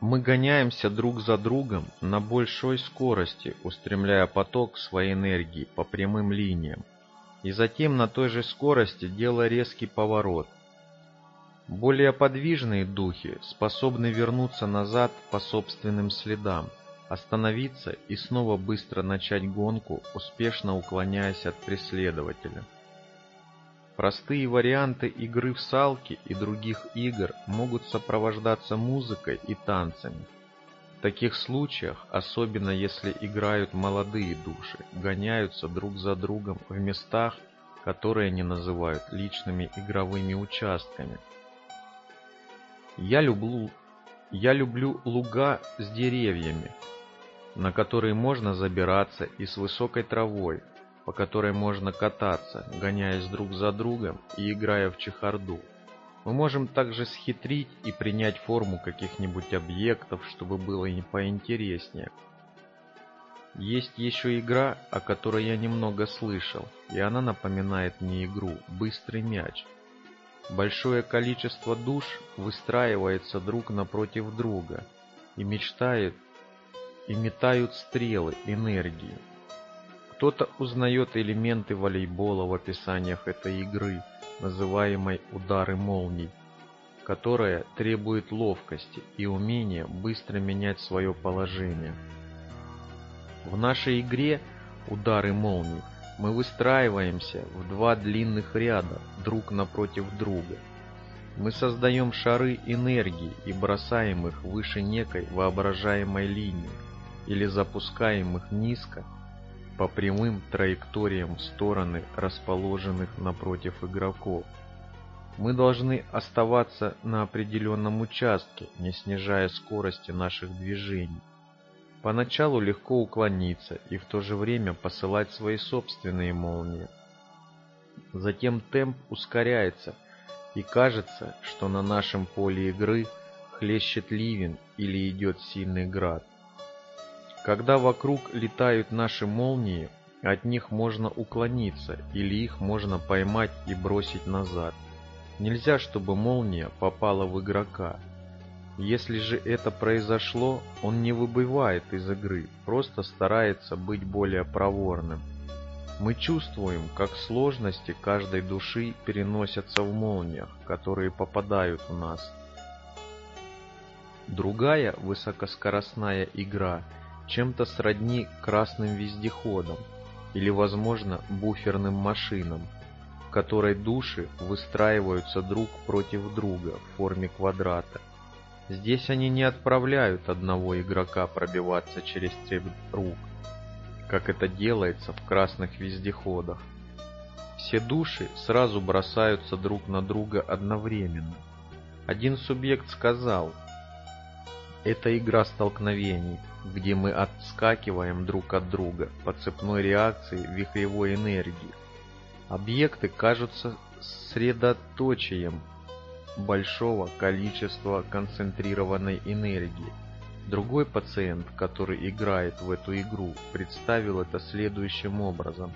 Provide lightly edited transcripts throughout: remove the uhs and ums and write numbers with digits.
Мы гоняемся друг за другом на большой скорости, устремляя поток своей энергии по прямым линиям, и затем на той же скорости делая резкий поворот. Более подвижные духи способны вернуться назад по собственным следам, остановиться и снова быстро начать гонку, успешно уклоняясь от преследователя. Простые варианты игры в салки и других игр могут сопровождаться музыкой и танцами. В таких случаях, особенно если играют молодые души, гоняются друг за другом в местах, которые они называют личными игровыми участками. Я люблю луга с деревьями, на которые можно забираться, и с высокой травой, по которой можно кататься, гоняясь друг за другом и играя в чехарду. Мы можем также схитрить и принять форму каких-нибудь объектов, чтобы было и поинтереснее. Есть еще игра, о которой я немного слышал, и она напоминает мне игру «Быстрый мяч». Большое количество душ выстраивается друг напротив друга и метают стрелы энергии. Кто-то узнает элементы волейбола в описаниях этой игры, называемой «удары молний», которая требует ловкости и умения быстро менять свое положение. В нашей игре «Удары молний» мы выстраиваемся в два длинных ряда друг напротив друга. Мы создаем шары энергии и бросаем их выше некой воображаемой линии или запускаем их низко по прямым траекториям в стороны расположенных напротив игроков. Мы должны оставаться на определенном участке, не снижая скорости наших движений. Поначалу легко уклониться и в то же время посылать свои собственные молнии. Затем темп ускоряется, и кажется, что на нашем поле игры хлещет ливень или идет сильный град. Когда вокруг летают наши молнии, от них можно уклониться или их можно поймать и бросить назад. Нельзя, чтобы молния попала в игрока. Если же это произошло, он не выбывает из игры, просто старается быть более проворным. Мы чувствуем, как сложности каждой души переносятся в молниях, которые попадают в нас. Другая высокоскоростная игра чем-то сродни красным вездеходам или, возможно, буферным машинам, в которой души выстраиваются друг против друга в форме квадрата. Здесь они не отправляют одного игрока пробиваться через цепь рук, как это делается в красных вездеходах. Все души сразу бросаются друг на друга одновременно. Один субъект сказал: «Это игра столкновений, где мы отскакиваем друг от друга по цепной реакции вихревой энергии. Объекты кажутся средоточием большого количества концентрированной энергии». Другой пациент, который играет в эту игру, представил это следующим образом.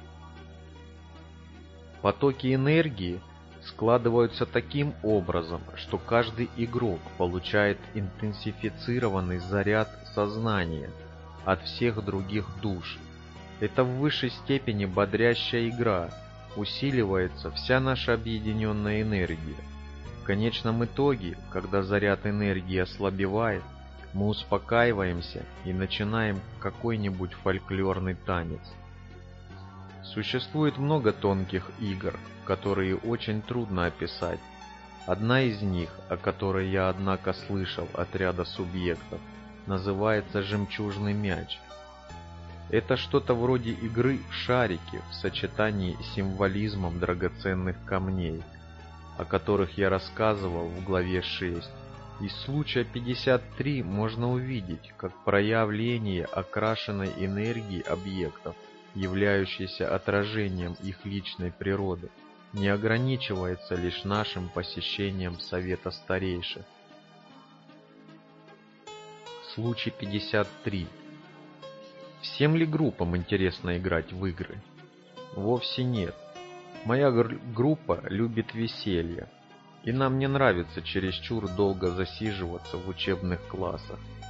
Потоки энергии складываются таким образом, что каждый игрок получает интенсифицированный заряд сознания от всех других душ. Это в высшей степени бодрящая игра, усиливается вся наша объединенная энергия. В конечном итоге, когда заряд энергии ослабевает, мы успокаиваемся и начинаем какой-нибудь фольклорный танец. Существует много тонких игр, которые очень трудно описать. Одна из них, о которой я, однако, слышал от ряда субъектов, называется «Жемчужный мяч». Это что-то вроде игры в шарики в сочетании с символизмом драгоценных камней, о которых я рассказывал в главе 6. Из случая 53 можно увидеть, как проявление окрашенной энергии объектов, являющейся отражением их личной природы, не ограничивается лишь нашим посещением совета старейших. Случай 53. Всем ли группам интересно играть в игры? Вовсе нет. Моя группа любит веселье, и нам не нравится чересчур долго засиживаться в учебных классах.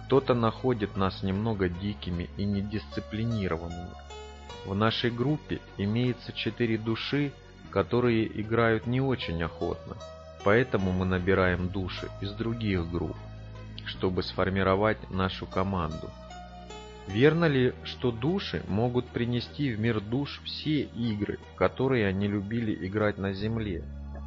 Кто-то находит нас немного дикими и недисциплинированными. В нашей группе имеется 4 души, которые играют не очень охотно, поэтому мы набираем души из других групп, чтобы сформировать нашу команду. Верно ли, что души могут принести в мир душ все игры, в которые они любили играть на Земле?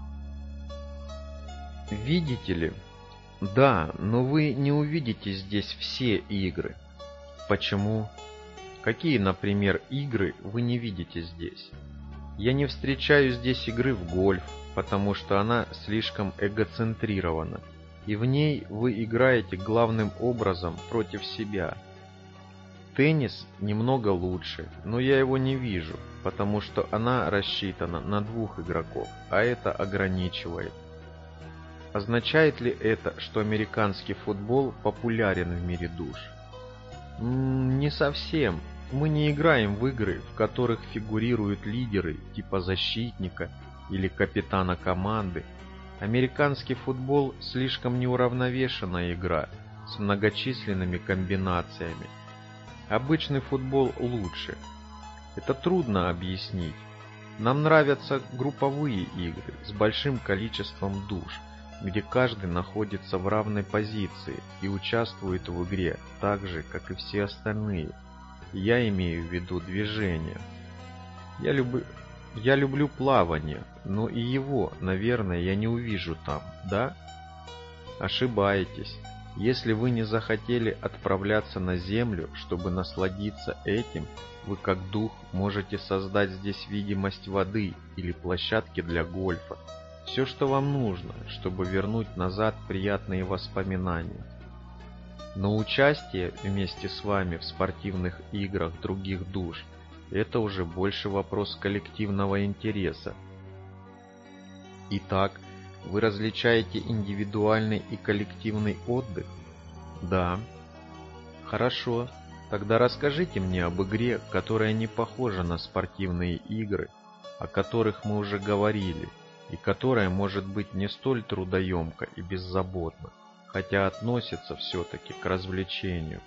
Видите ли? Да, но вы не увидите здесь все игры. Почему? Какие, например, игры вы не видите здесь? Я не встречаю здесь игры в гольф, потому что она слишком эгоцентрирована, и в ней вы играете главным образом против себя. Теннис немного лучше, но я его не вижу, потому что она рассчитана на 2 игроков, а это ограничивает. Означает ли это, что американский футбол популярен в мире душ? Не совсем. Мы не играем в игры, в которых фигурируют лидеры типа защитника или капитана команды. Американский футбол слишком неуравновешенная игра с многочисленными комбинациями. Обычный футбол лучше. Это трудно объяснить. Нам нравятся групповые игры с большим количеством душ, где каждый находится в равной позиции и участвует в игре так же, как и все остальные. Я имею в виду движение. Я люблю плавание, но и его, наверное, я не увижу там, да? Ошибаетесь. Если вы не захотели отправляться на Землю, чтобы насладиться этим, вы как дух можете создать здесь видимость воды или площадки для гольфа. Все, что вам нужно, чтобы вернуть назад приятные воспоминания. Но участие вместе с вами в спортивных играх других душ – это уже больше вопрос коллективного интереса. Итак, вы различаете индивидуальный и коллективный отдых? Да. Хорошо, тогда расскажите мне об игре, которая не похожа на спортивные игры, о которых мы уже говорили, и которая может быть не столь трудоемка и беззаботна, хотя относится все-таки к развлечению.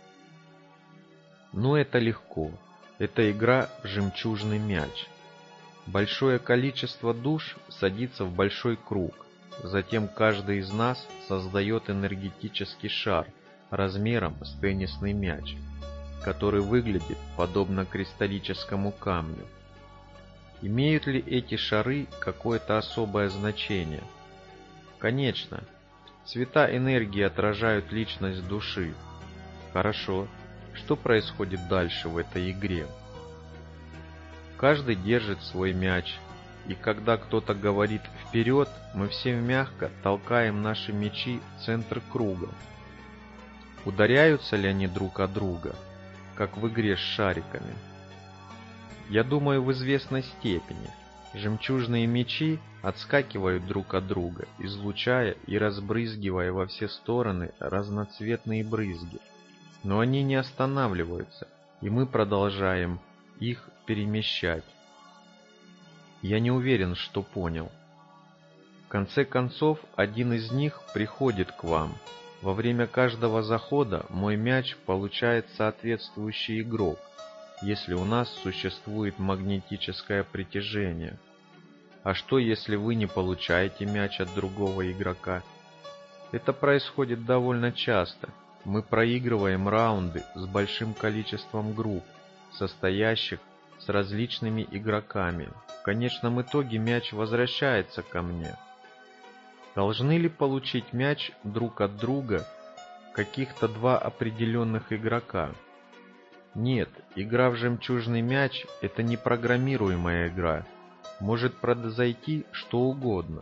Но это легко. Это игра в жемчужный мяч. Большое количество душ садится в большой круг. Затем каждый из нас создает энергетический шар размером с теннисный мяч, который выглядит подобно кристаллическому камню. Имеют ли эти шары какое-то особое значение? Конечно. Цвета энергии отражают личность души. Хорошо. Что происходит дальше в этой игре? Каждый держит свой мяч, и когда кто-то говорит «вперед», мы все мягко толкаем наши мячи в центр круга. Ударяются ли они друг о друга, как в игре с шариками? Я думаю, в известной степени. Жемчужные мячи отскакивают друг от друга, излучая и разбрызгивая во все стороны разноцветные брызги. Но они не останавливаются, и мы продолжаем их перемещать. Я не уверен, что понял. В конце концов, один из них приходит к вам. Во время каждого захода мой мяч получает соответствующий игрок, если у нас существует магнетическое притяжение. А что, если вы не получаете мяч от другого игрока? Это происходит довольно часто. Мы проигрываем раунды с большим количеством групп, состоящих с различными игроками. В конечном итоге мяч возвращается ко мне. Должны ли получить мяч друг от друга каких-то 2 определенных игрока? Нет, игра в жемчужный мяч – это не программируемая игра. Может произойти что угодно.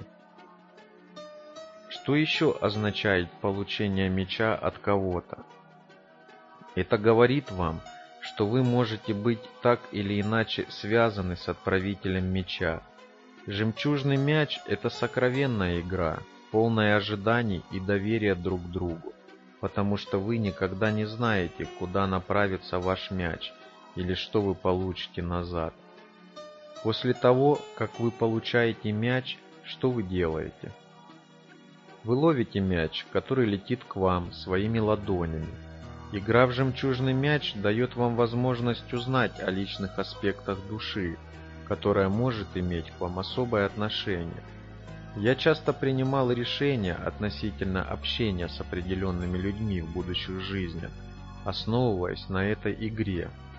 Что еще означает получение мяча от кого-то? Это говорит вам, что вы можете быть так или иначе связаны с отправителем мяча. Жемчужный мяч – это сокровенная игра, полная ожиданий и доверия друг к другу, потому что вы никогда не знаете, куда направится ваш мяч или что вы получите назад. После того, как вы получаете мяч, что вы делаете? Вы ловите мяч, который летит к вам своими ладонями. Игра в жемчужный мяч дает вам возможность узнать о личных аспектах души, которая может иметь к вам особое отношение. Я часто принимал решения относительно общения с определенными людьми в будущих жизнях, основываясь на этой игре.